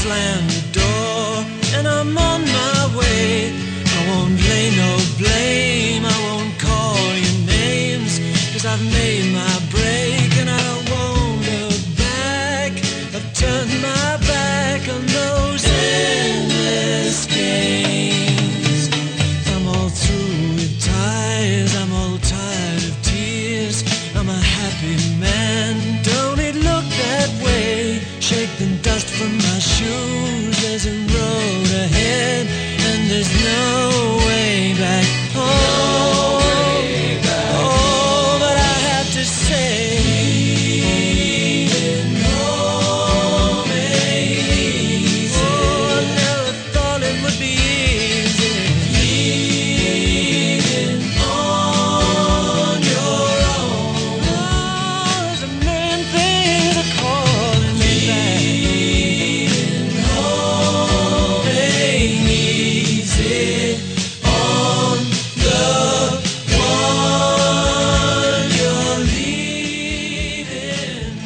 slam the door, and I'm on my way. I won't lay no blame, I won't call your names, 'cause I've made my break and I won't look back. I've turned my back on those endless games. I'm all through with ties, I'm all tired of tears. I'm a happy man, don't it look that way? Shake the dust from my shoes, there's a road ahead, and there's no way back home. Oh, but I have to say, leaving home ain't easy. Oh, I never thought it would be easy. Leaving on your own. Oh, there's a million things that calling me back. Leaving home ain't easy on the one you're leaving.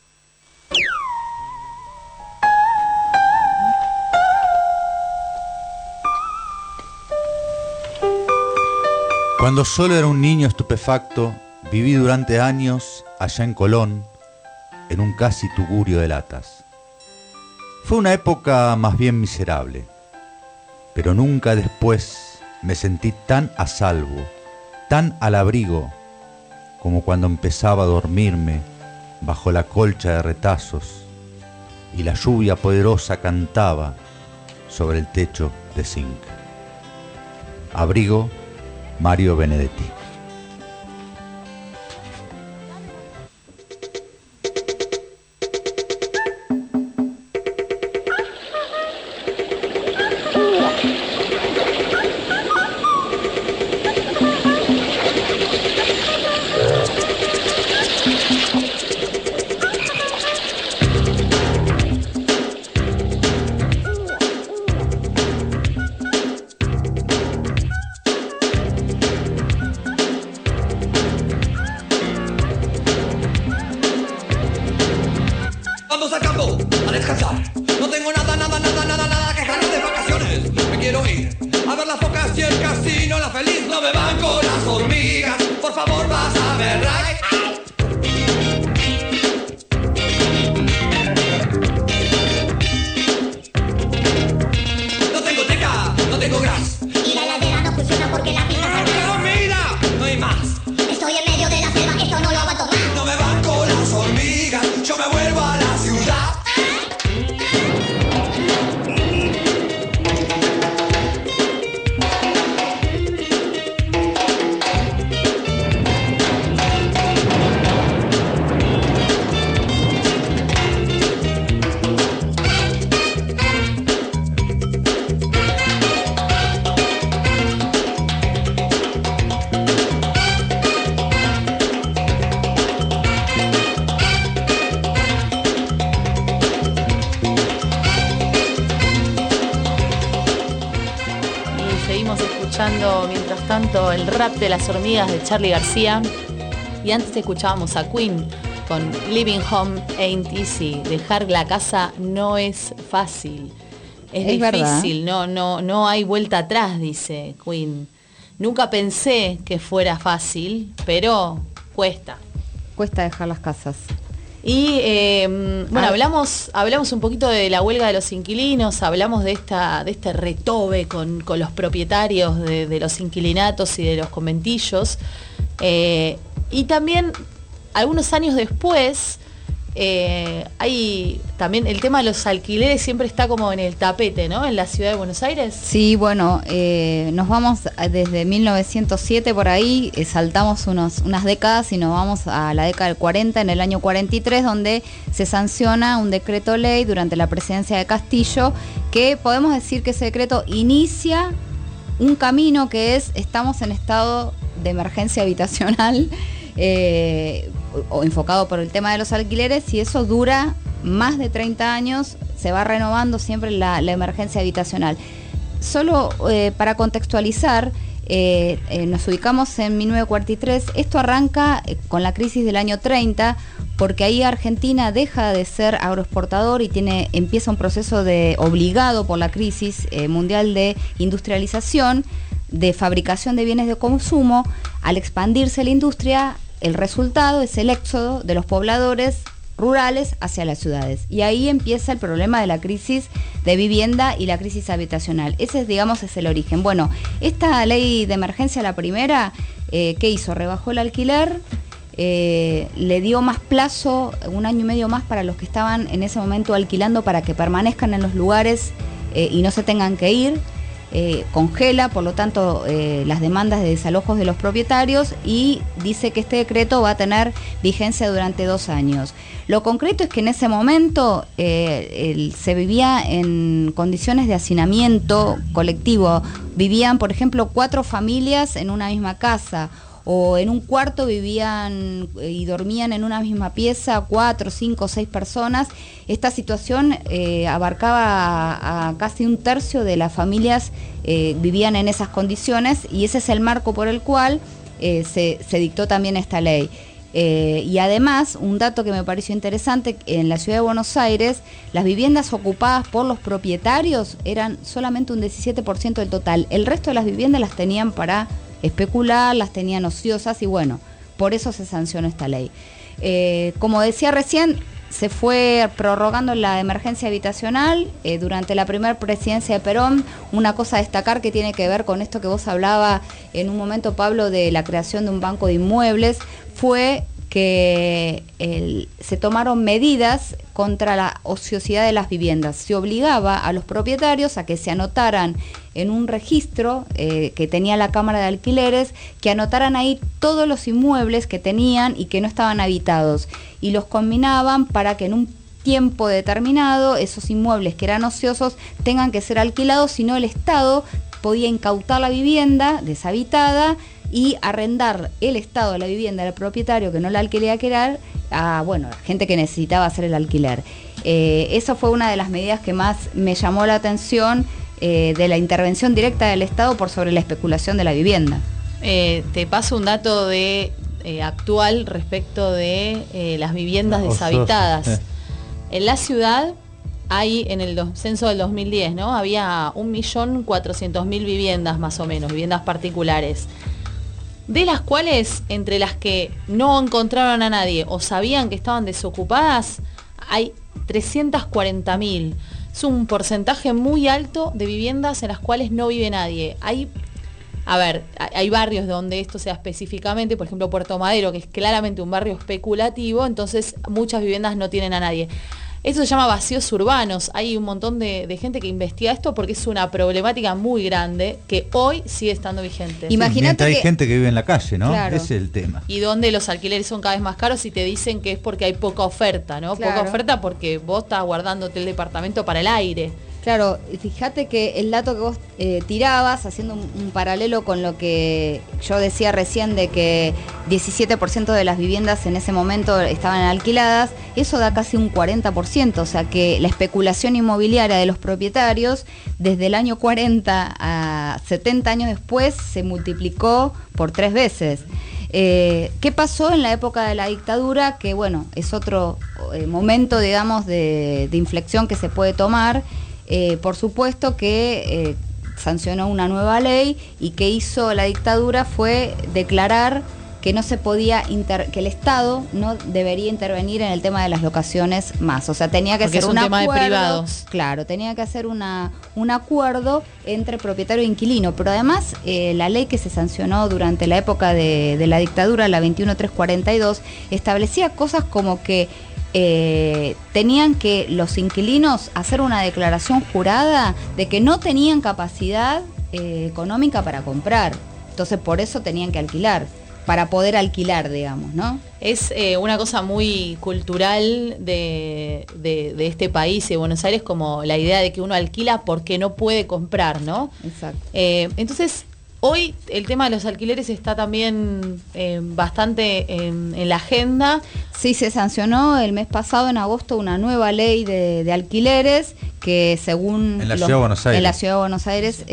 Cuando solo era un niño estupefacto, viví durante años allá en Colón, en un casi tugurio de latas. Fue una época más bien miserable, pero nunca después me sentí tan a salvo, tan al abrigo, como cuando empezaba a dormirme bajo la colcha de retazos y la lluvia poderosa cantaba sobre el techo de zinc. Abrigo, Mario Benedetti. Vamos al campo a descansar. No tengo nada que ganar de vacaciones. Me quiero ir a ver las focas y el casino. La feliz no me van con las hormigas. Por favor, vas a ver, right? No tengo teca, no tengo gras. Y la heladera no funciona porque la pizza está Pero mira, no hay más. Estoy en medio de la selva, esto no lo aguanto más. No me van con las hormigas. Yo me vuelvo a la ciudad. Mientras tanto el rap de las hormigas de Charly García, y antes escuchábamos a Queen con Living Home Ain't Easy. Dejar la casa no es fácil, es difícil, no hay vuelta atrás, dice Queen. Nunca pensé que fuera fácil, pero cuesta dejar las casas. Y bueno, hablamos un poquito de la huelga de los inquilinos, hablamos de este retobe con los propietarios de los inquilinatos y de los conventillos. Y también, algunos años después, hay también el tema de los alquileres, siempre está como en el tapete, ¿no? En la ciudad de Buenos Aires. Sí, bueno, nos vamos desde 1907 por ahí, saltamos unas décadas y nos vamos a la década del 40, en el año 43, donde se sanciona un decreto ley durante la presidencia de Castillo, que podemos decir que ese decreto inicia un camino que es, estamos en estado de emergencia habitacional, o enfocado por el tema de los alquileres, y eso dura más de 30 años, se va renovando siempre la emergencia habitacional. Solo para contextualizar, nos ubicamos en 1943, esto arranca con la crisis del año 30, porque ahí Argentina deja de ser agroexportador y empieza un proceso obligado por la crisis mundial de industrialización, de fabricación de bienes de consumo. Al expandirse la industria, el resultado es el éxodo de los pobladores rurales hacia las ciudades. Y ahí empieza el problema de la crisis de vivienda y la crisis habitacional. Ese es el origen. Bueno, esta ley de emergencia, la primera, ¿qué hizo? Rebajó el alquiler, le dio más plazo, 1 año y medio más para los que estaban en ese momento alquilando para que permanezcan en los lugares y no se tengan que ir. Congela, por lo tanto, las demandas de desalojos de los propietarios y dice que este decreto va a tener vigencia durante 2 años. Lo concreto es que en ese momento se vivía en condiciones de hacinamiento colectivo. Vivían, por ejemplo, 4 familias en una misma casa, o en un cuarto vivían y dormían en una misma pieza 4, 5, 6 personas. Esta situación abarcaba a casi 1/3 de las familias vivían en esas condiciones, y ese es el marco por el cual se dictó también esta ley. Y además, un dato que me pareció interesante, en la ciudad de Buenos Aires, las viviendas ocupadas por los propietarios eran solamente un 17% del total. El resto de las viviendas las tenían para especular, las tenían ociosas, y bueno, por eso se sancionó esta ley. Como decía recién, se fue prorrogando la emergencia habitacional durante la primera presidencia de Perón. Una cosa a destacar que tiene que ver con esto que vos hablabas en un momento, Pablo, de la creación de un banco de inmuebles, fue que se tomaron medidas contra la ociosidad de las viviendas. Se obligaba a los propietarios a que se anotaran en un registro que tenía la Cámara de Alquileres, que anotaran ahí todos los inmuebles que tenían y que no estaban habitados, y los combinaban para que en un tiempo determinado esos inmuebles que eran ociosos tengan que ser alquilados, si no el Estado podía incautar la vivienda deshabitada y arrendar el Estado de la vivienda del propietario que no la quería alquilar a gente que necesitaba hacer el alquiler. Esa fue una de las medidas que más me llamó la atención de la intervención directa del Estado por sobre la especulación de la vivienda. Te paso un dato actual respecto de las viviendas deshabitadas. En la ciudad hay, en el censo del 2010, ¿no? Había 1.400.000 viviendas más o menos, viviendas particulares, de las cuales, entre las que no encontraron a nadie o sabían que estaban desocupadas, hay 340.000. Es un porcentaje muy alto de viviendas en las cuales no vive nadie. Hay barrios donde esto sea específicamente, por ejemplo Puerto Madero, que es claramente un barrio especulativo, entonces muchas viviendas no tienen a nadie. Eso se llama vacíos urbanos. Hay un montón de gente que investiga esto porque es una problemática muy grande que hoy sigue estando vigente. Imagínate, hay gente que vive en la calle, ¿no? Claro. Ese es el tema. Y donde los alquileres son cada vez más caros y te dicen que es porque hay poca oferta, ¿no? Claro. Poca oferta porque vos estás guardándote el departamento para el aire. Claro, fíjate que el dato que vos tirabas, haciendo un paralelo con lo que yo decía recién de que 17% de las viviendas en ese momento estaban alquiladas, eso da casi un 40%, o sea que la especulación inmobiliaria de los propietarios desde el año 40 a 70 años después se multiplicó por 3 veces. ¿Qué pasó en la época de la dictadura? Que bueno, es otro momento, digamos, de inflexión que se puede tomar. Por supuesto que sancionó una nueva ley, y que hizo la dictadura fue declarar que no se podía que el Estado no debería intervenir en el tema de las locaciones más. O sea, tenía que ser un tema acuerdo, de privados. Claro, tenía que hacer un acuerdo entre propietario e inquilino. Pero además, la ley que se sancionó durante la época de la dictadura, la 21342, establecía cosas como que tenían que los inquilinos hacer una declaración jurada de que no tenían capacidad económica para comprar. Entonces, por eso tenían que alquilar, para poder alquilar, digamos, ¿no? Es una cosa muy cultural de este país, de Buenos Aires, como la idea de que uno alquila porque no puede comprar, ¿no? Exacto. Entonces, hoy el tema de los alquileres está también bastante en la agenda. Sí, se sancionó el mes pasado, en agosto, una nueva ley de alquileres que según... En la Ciudad de Buenos Aires. En la Ciudad de Buenos Aires,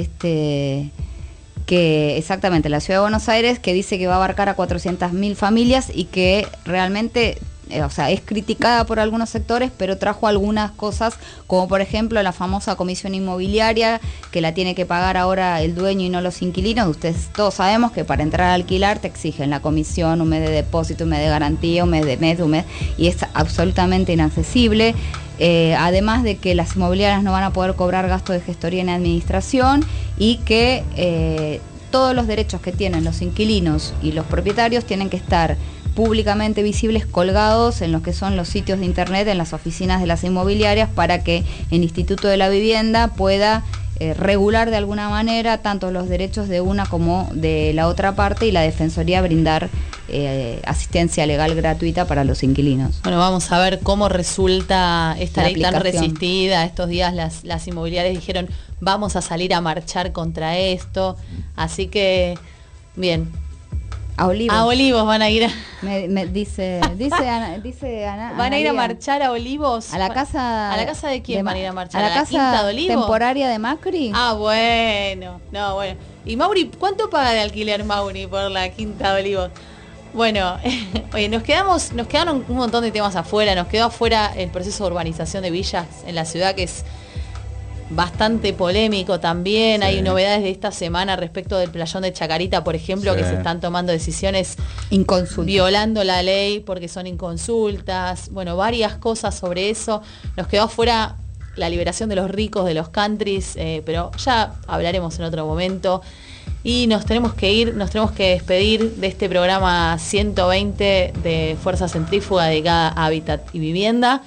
que exactamente, la Ciudad de Buenos Aires, que dice que va a abarcar a 400.000 familias y que realmente o sea, es criticada por algunos sectores, pero trajo algunas cosas, como por ejemplo la famosa comisión inmobiliaria, que la tiene que pagar ahora el dueño y no los inquilinos. Ustedes todos sabemos que para entrar a alquilar te exigen la comisión, un mes de depósito, un mes de garantía, un mes, y es absolutamente inaccesible. Además de que las inmobiliarias no van a poder cobrar gastos de gestoría ni administración, y que todos los derechos que tienen los inquilinos y los propietarios tienen que estar públicamente visibles, colgados en los que son los sitios de internet, en las oficinas de las inmobiliarias, para que el Instituto de la Vivienda pueda regular de alguna manera tanto los derechos de una como de la otra parte, y la Defensoría brindar asistencia legal gratuita para los inquilinos. Bueno, vamos a ver cómo resulta esta ley tan aplicación. resistida. Estos días las inmobiliarias dijeron, vamos a salir a marchar contra esto. Así que, bien. A Olivos. A Olivos van a ir a... Me dice Ana, ¿Van a ir a Analia. marchar a Olivos? ¿A la casa? ¿A la casa de quién van a ir a marchar? ¿A la casa Quinta de Olivos? temporaria de Macri? Ah, bueno. No, bueno. ¿Y Mauri, cuánto paga de alquiler Mauri por la Quinta de Olivos? Bueno, oye, nos quedaron un montón de temas afuera. Nos quedó afuera el proceso de urbanización de villas en la ciudad, que es bastante polémico también. Sí. Hay novedades de esta semana respecto del playón de Chacarita, por ejemplo, que se están tomando decisiones violando la ley porque son inconsultas. Bueno, varias cosas sobre eso. Nos quedó afuera la liberación de los ricos, de los countries, pero ya hablaremos en otro momento. Y nos tenemos que ir, nos tenemos que despedir de este programa 120 de Fuerza Centrífuga dedicada a Hábitat y Vivienda.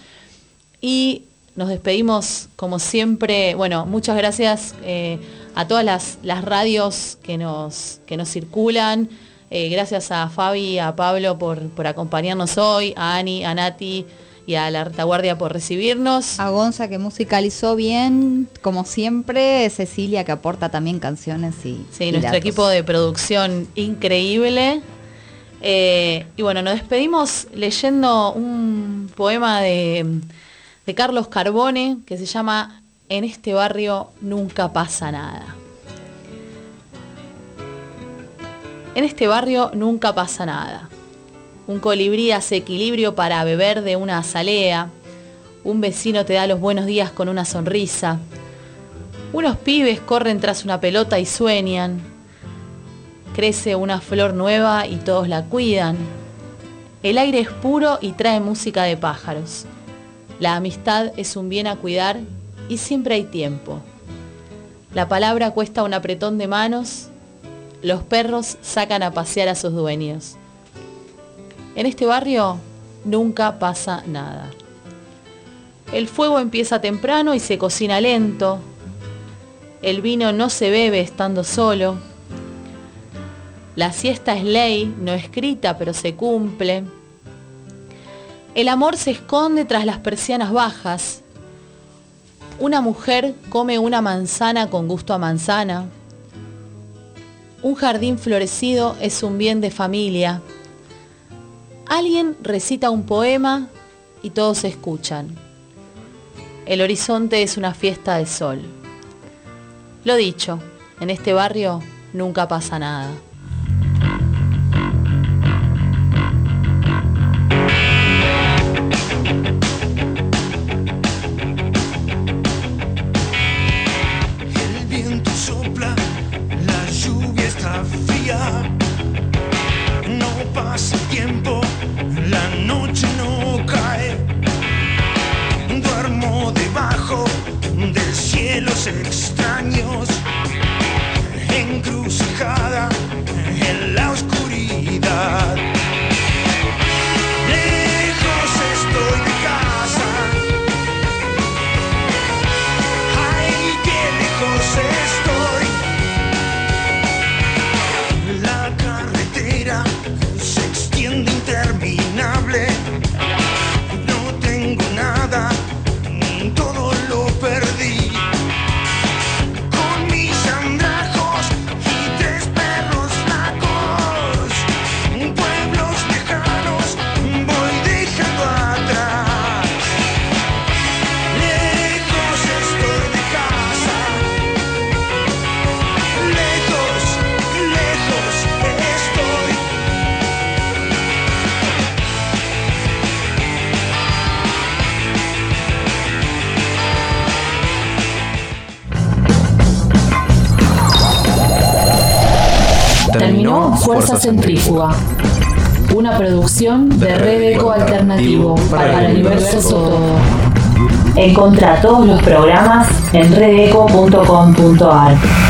Y nos despedimos como siempre. Bueno, muchas gracias a todas las radios que nos circulan. Gracias a Fabi y a Pablo por acompañarnos hoy, a Ani, a Nati y a la retaguardia por recibirnos. A Gonza, que musicalizó bien, como siempre. Cecilia, que aporta también canciones y nuestro datos. Equipo de producción increíble. Y bueno, nos despedimos leyendo un poema de Carlos Carbone, que se llama En este barrio nunca pasa nada. En este barrio nunca pasa nada. Un colibrí hace equilibrio para beber de una azalea. Un vecino te da los buenos días con una sonrisa. Unos pibes corren tras una pelota y sueñan. Crece una flor nueva y todos la cuidan. El aire es puro y trae música de pájaros. La amistad es un bien a cuidar y siempre hay tiempo. La palabra cuesta un apretón de manos. Los perros sacan a pasear a sus dueños. En este barrio nunca pasa nada. El fuego empieza temprano y se cocina lento. El vino no se bebe estando solo. La siesta es ley, no escrita, pero se cumple. El amor se esconde tras las persianas bajas. Una mujer come una manzana con gusto a manzana. Un jardín florecido es un bien de familia. Alguien recita un poema y todos escuchan. El horizonte es una fiesta de sol. Lo dicho, en este barrio nunca pasa nada. El viento sopla, la lluvia está fría. No pasa el tiempo, la noche no cae. Duermo debajo de cielos extraños, encrucijada en la oscuridad. Lejos estoy de casa, ay, qué lejos estoy. La carretera se extiende interminable. No tengo nada, todo lo perdí. terminó Fuerza Centrífuga, una producción de Red Eco Alternativo para el universo todo. Encontrá todos los programas en redeco.com.ar.